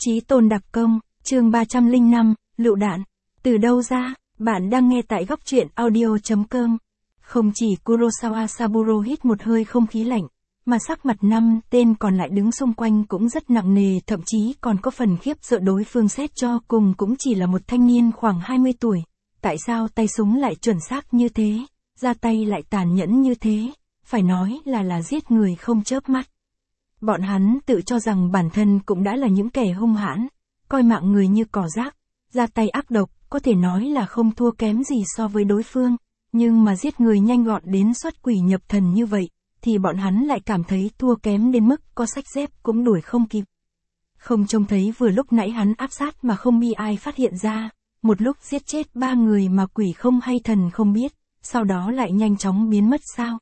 Chí tôn đặc công, chương 305, lựu đạn. Từ đâu ra, bạn đang nghe tại góc truyện audio.com. Không chỉ Kurosawa Saburo hít một hơi không khí lạnh, mà sắc mặt 5 tên còn lại đứng xung quanh cũng rất nặng nề, thậm chí còn có phần khiếp sợ. Đối phương xét cho cùng cũng chỉ là một thanh niên khoảng 20 tuổi. Tại sao tay súng lại chuẩn xác như thế, ra tay lại tàn nhẫn như thế, phải nói là giết người không chớp mắt. Bọn hắn tự cho rằng bản thân cũng đã là những kẻ hung hãn, coi mạng người như cỏ rác, ra tay ác độc, có thể nói là không thua kém gì so với đối phương, nhưng mà giết người nhanh gọn đến xuất quỷ nhập thần như vậy, thì bọn hắn lại cảm thấy thua kém đến mức có xách dép cũng đuổi không kịp. Không trông thấy vừa lúc nãy hắn áp sát mà không bị ai phát hiện ra, một lúc giết chết 3 người mà quỷ không hay thần không biết, sau đó lại nhanh chóng biến mất sao?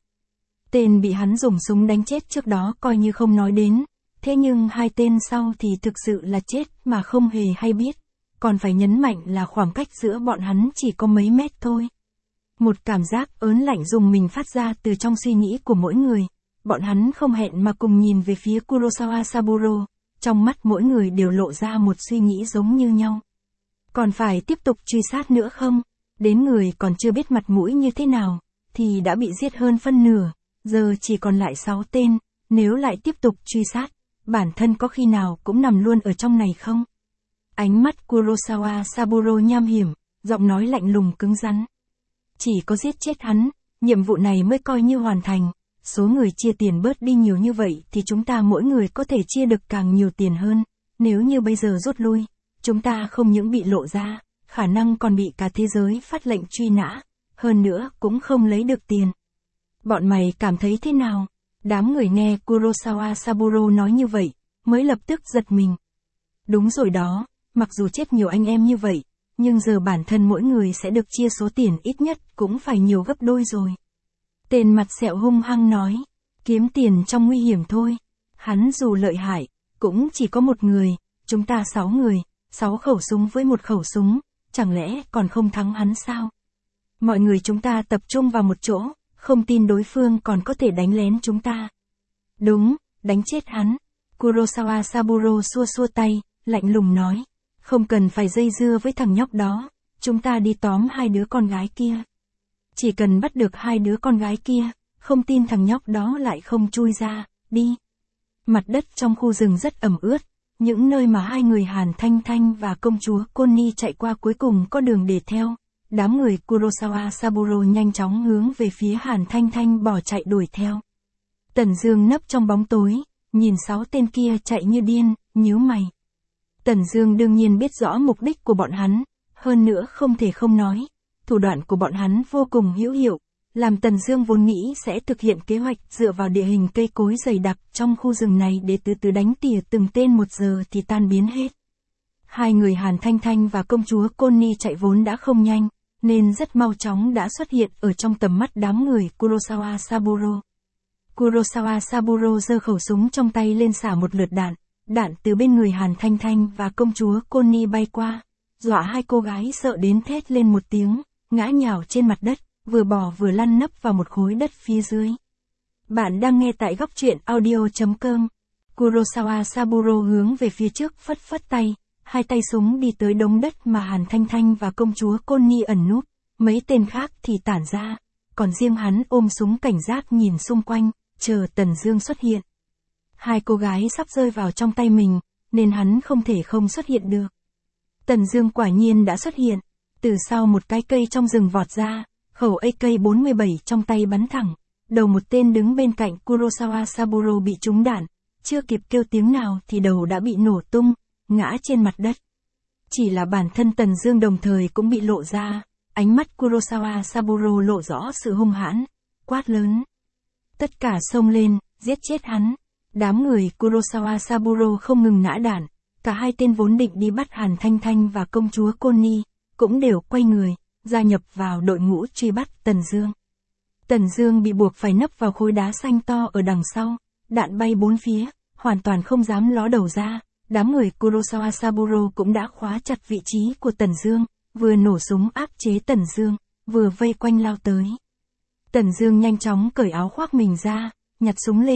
Tên bị hắn dùng súng đánh chết trước đó coi như không nói đến, thế nhưng 2 tên sau thì thực sự là chết mà không hề hay biết, còn phải nhấn mạnh là khoảng cách giữa bọn hắn chỉ có mấy mét thôi. Một cảm giác ớn lạnh dùng mình phát ra từ trong suy nghĩ của mỗi người, bọn hắn không hẹn mà cùng nhìn về phía Kurosawa Saburo, trong mắt mỗi người đều lộ ra một suy nghĩ giống như nhau. Còn phải tiếp tục truy sát nữa không? Đến người còn chưa biết mặt mũi như thế nào, thì đã bị giết hơn phân nửa. Giờ chỉ còn lại 6 tên, nếu lại tiếp tục truy sát, bản thân có khi nào cũng nằm luôn ở trong này không? Ánh mắt Kurosawa Saburo nham hiểm, giọng nói lạnh lùng cứng rắn. Chỉ có giết chết hắn, nhiệm vụ này mới coi như hoàn thành, số người chia tiền bớt đi nhiều như vậy thì chúng ta mỗi người có thể chia được càng nhiều tiền hơn, nếu như bây giờ rút lui, chúng ta không những bị lộ ra, khả năng còn bị cả thế giới phát lệnh truy nã, hơn nữa cũng không lấy được tiền. Bọn mày cảm thấy thế nào? Đám người nghe Kurosawa Saburo nói như vậy, mới lập tức giật mình. Đúng rồi đó, mặc dù chết nhiều anh em như vậy, nhưng giờ bản thân mỗi người sẽ được chia số tiền ít nhất cũng phải nhiều gấp đôi rồi. Tên mặt sẹo hung hăng nói, kiếm tiền trong nguy hiểm thôi. Hắn dù lợi hại, cũng chỉ có một người, chúng ta 6 người, 6 khẩu súng với một khẩu súng, chẳng lẽ còn không thắng hắn sao? Mọi người chúng ta tập trung vào một chỗ. Không tin đối phương còn có thể đánh lén chúng ta. Đúng, đánh chết hắn. Kurosawa Saburo xua xua tay, lạnh lùng nói. Không cần phải dây dưa với thằng nhóc đó. Chúng ta đi tóm 2 đứa con gái kia. Chỉ cần bắt được 2 đứa con gái kia, không tin thằng nhóc đó lại không chui ra, đi. Mặt đất trong khu rừng rất ẩm ướt. Những nơi mà 2 người Hàn Thanh Thanh và công chúa Connie chạy qua cuối cùng có đường để theo. Đám người Kurosawa Saburo nhanh chóng hướng về phía Hàn Thanh Thanh bỏ chạy đuổi theo. Tần Dương nấp trong bóng tối, nhìn 6 tên kia chạy như điên, nhíu mày. Tần Dương đương nhiên biết rõ mục đích của bọn hắn, hơn nữa không thể không nói, thủ đoạn của bọn hắn vô cùng hữu hiệu, làm Tần Dương vốn nghĩ sẽ thực hiện kế hoạch dựa vào địa hình cây cối dày đặc trong khu rừng này để từ từ đánh tỉa từng tên 1 giờ thì tan biến hết. 2 người Hàn Thanh Thanh và công chúa Connie chạy vốn đã không nhanh, nên rất mau chóng đã xuất hiện ở trong tầm mắt đám người Kurosawa Saburo. Kurosawa Saburo giơ khẩu súng trong tay lên xả một lượt đạn, đạn từ bên người Hàn Thanh Thanh và công chúa Connie bay qua, dọa 2 cô gái sợ đến thét lên một tiếng, ngã nhào trên mặt đất, vừa bò vừa lăn nấp vào một khối đất phía dưới. Bạn đang nghe tại góc truyện audio.com. Kurosawa Saburo hướng về phía trước phất phất tay. 2 tay súng đi tới đống đất mà Hàn Thanh Thanh và công chúa Connie ẩn núp, mấy tên khác thì tản ra, còn riêng hắn ôm súng cảnh giác nhìn xung quanh, chờ Tần Dương xuất hiện. 2 cô gái sắp rơi vào trong tay mình, nên hắn không thể không xuất hiện được. Tần Dương quả nhiên đã xuất hiện, từ sau một cái cây trong rừng vọt ra, khẩu AK-47 trong tay bắn thẳng, đầu một tên đứng bên cạnh Kurosawa Saburo bị trúng đạn, chưa kịp kêu tiếng nào thì đầu đã bị nổ tung, ngã trên mặt đất. Chỉ là bản thân Tần Dương đồng thời cũng bị lộ ra, ánh mắt Kurosawa Saburo lộ rõ sự hung hãn, quát lớn. Tất cả xông lên, giết chết hắn. Đám người Kurosawa Saburo không ngừng nã đạn, cả 2 tên vốn định đi bắt Hàn Thanh Thanh và công chúa Connie, cũng đều quay người, gia nhập vào đội ngũ truy bắt Tần Dương. Tần Dương bị buộc phải nấp vào khối đá xanh to ở đằng sau, đạn bay 4 phía, hoàn toàn không dám ló đầu ra. Đám người Kurosawa Saburo cũng đã khóa chặt vị trí của Tần Dương, vừa nổ súng áp chế Tần Dương, vừa vây quanh lao tới. Tần Dương nhanh chóng cởi áo khoác mình ra, nhặt súng lên,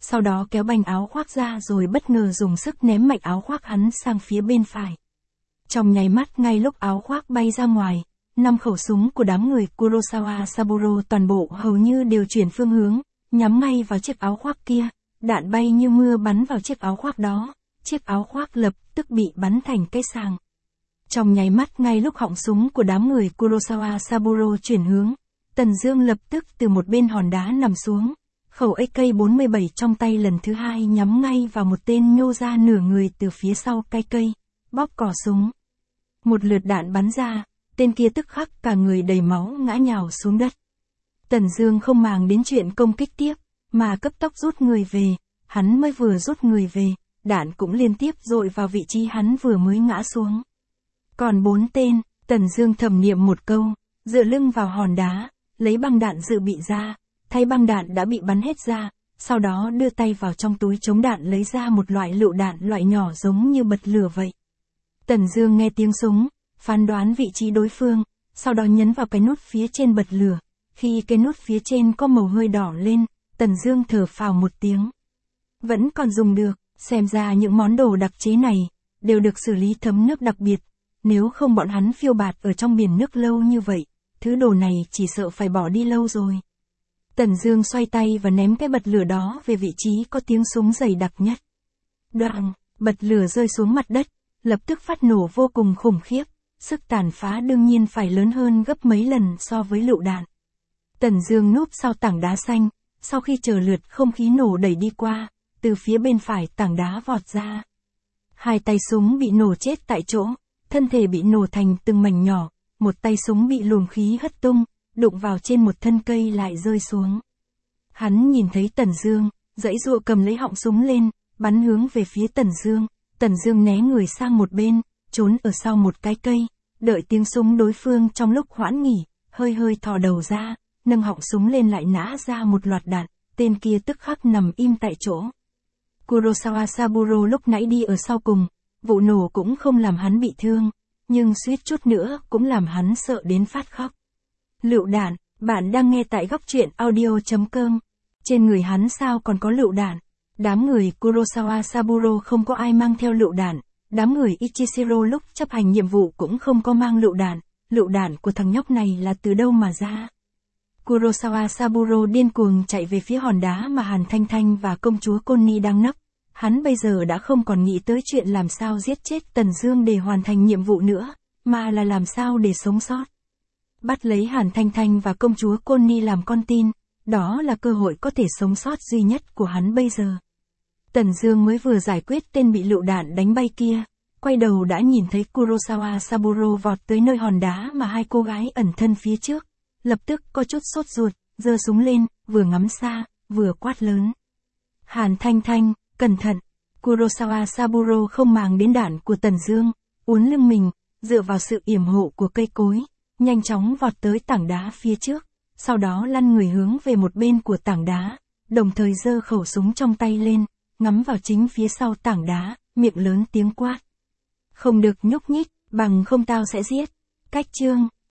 sau đó kéo bành áo khoác ra rồi bất ngờ dùng sức ném mạnh áo khoác hắn sang phía bên phải. Trong nháy mắt ngay lúc áo khoác bay ra ngoài, 5 khẩu súng của đám người Kurosawa Saburo toàn bộ hầu như đều chuyển phương hướng, nhắm ngay vào chiếc áo khoác kia, đạn bay như mưa bắn vào chiếc áo khoác đó, chiếc áo khoác lập tức bị bắn thành cái sàng. Trong nháy mắt ngay lúc họng súng của đám người Kurosawa Saburo chuyển hướng, Tần Dương lập tức từ một bên hòn đá nằm xuống, khẩu AK-47 trong tay lần thứ hai nhắm ngay vào một tên nhô ra nửa người từ phía sau cái cây, bóp cò súng. Một lượt đạn bắn ra, tên kia tức khắc cả người đầy máu ngã nhào xuống đất. Tần Dương không màng đến chuyện công kích tiếp, mà cấp tốc rút người về, hắn mới vừa rút người về, đạn cũng liên tiếp dội vào vị trí hắn vừa mới ngã xuống. Còn 4 tên, Tần Dương thầm niệm một câu, dựa lưng vào hòn đá, lấy băng đạn dự bị ra, thay băng đạn đã bị bắn hết ra, sau đó đưa tay vào trong túi chống đạn lấy ra một loại lựu đạn loại nhỏ giống như bật lửa vậy. Tần Dương nghe tiếng súng, phán đoán vị trí đối phương, sau đó nhấn vào cái nút phía trên bật lửa. Khi cái nút phía trên có màu hơi đỏ lên, Tần Dương thở phào một tiếng. Vẫn còn dùng được, xem ra những món đồ đặc chế này đều được xử lý thấm nước đặc biệt, nếu không bọn hắn phiêu bạt ở trong biển nước lâu như vậy, thứ đồ này chỉ sợ phải bỏ đi lâu rồi. Tần Dương xoay tay và ném cái bật lửa đó về vị trí có tiếng súng dày đặc nhất. Đoàng, bật lửa rơi xuống mặt đất, lập tức phát nổ vô cùng khủng khiếp, sức tàn phá đương nhiên phải lớn hơn gấp mấy lần so với lựu đạn. Tần Dương núp sau tảng đá xanh, sau khi chờ lượt không khí nổ đẩy đi qua, từ phía bên phải tảng đá vọt ra. Hai tay súng bị nổ chết tại chỗ, thân thể bị nổ thành từng mảnh nhỏ, một tay súng bị luồng khí hất tung, đụng vào trên một thân cây lại rơi xuống. Hắn nhìn thấy Tần Dương, giãy giụa cầm lấy họng súng lên, bắn hướng về phía Tần Dương. Tần Dương né người sang một bên, trốn ở sau một cái cây, đợi tiếng súng đối phương trong lúc hoãn nghỉ, hơi hơi thò đầu ra, nâng họng súng lên lại nã ra một loạt đạn, tên kia tức khắc nằm im tại chỗ. Kurosawa Saburo lúc nãy đi ở sau cùng, vụ nổ cũng không làm hắn bị thương, nhưng suýt chút nữa cũng làm hắn sợ đến phát khóc. Lựu đạn, bạn đang nghe tại góc truyện audio.com. Trên người hắn sao còn có lựu đạn? Đám người Kurosawa Saburo không có ai mang theo lựu đạn, đám người Ichishiro lúc chấp hành nhiệm vụ cũng không có mang lựu đạn của thằng nhóc này là từ đâu mà ra? Kurosawa Saburo điên cuồng chạy về phía hòn đá mà Hàn Thanh Thanh và công chúa Connie đang nấp. Hắn bây giờ đã không còn nghĩ tới chuyện làm sao giết chết Tần Dương để hoàn thành nhiệm vụ nữa, mà là làm sao để sống sót. Bắt lấy Hàn Thanh Thanh và công chúa Connie làm con tin, đó là cơ hội có thể sống sót duy nhất của hắn bây giờ. Tần Dương mới vừa giải quyết tên bị lựu đạn đánh bay kia, quay đầu đã nhìn thấy Kurosawa Saburo vọt tới nơi hòn đá mà hai cô gái ẩn thân phía trước, lập tức có chút sốt ruột, giơ súng lên, vừa ngắm xa, vừa quát lớn. Hàn Thanh Thanh, cẩn thận! Kurosawa Saburo không màng đến đạn của Tần Dương, uốn lưng mình, dựa vào sự yểm hộ của cây cối, nhanh chóng vọt tới tảng đá phía trước, sau đó lăn người hướng về một bên của tảng đá, đồng thời giơ khẩu súng trong tay lên, ngắm vào chính phía sau tảng đá, miệng lớn tiếng quát. Không được nhúc nhích, bằng không tao sẽ giết. Cách chương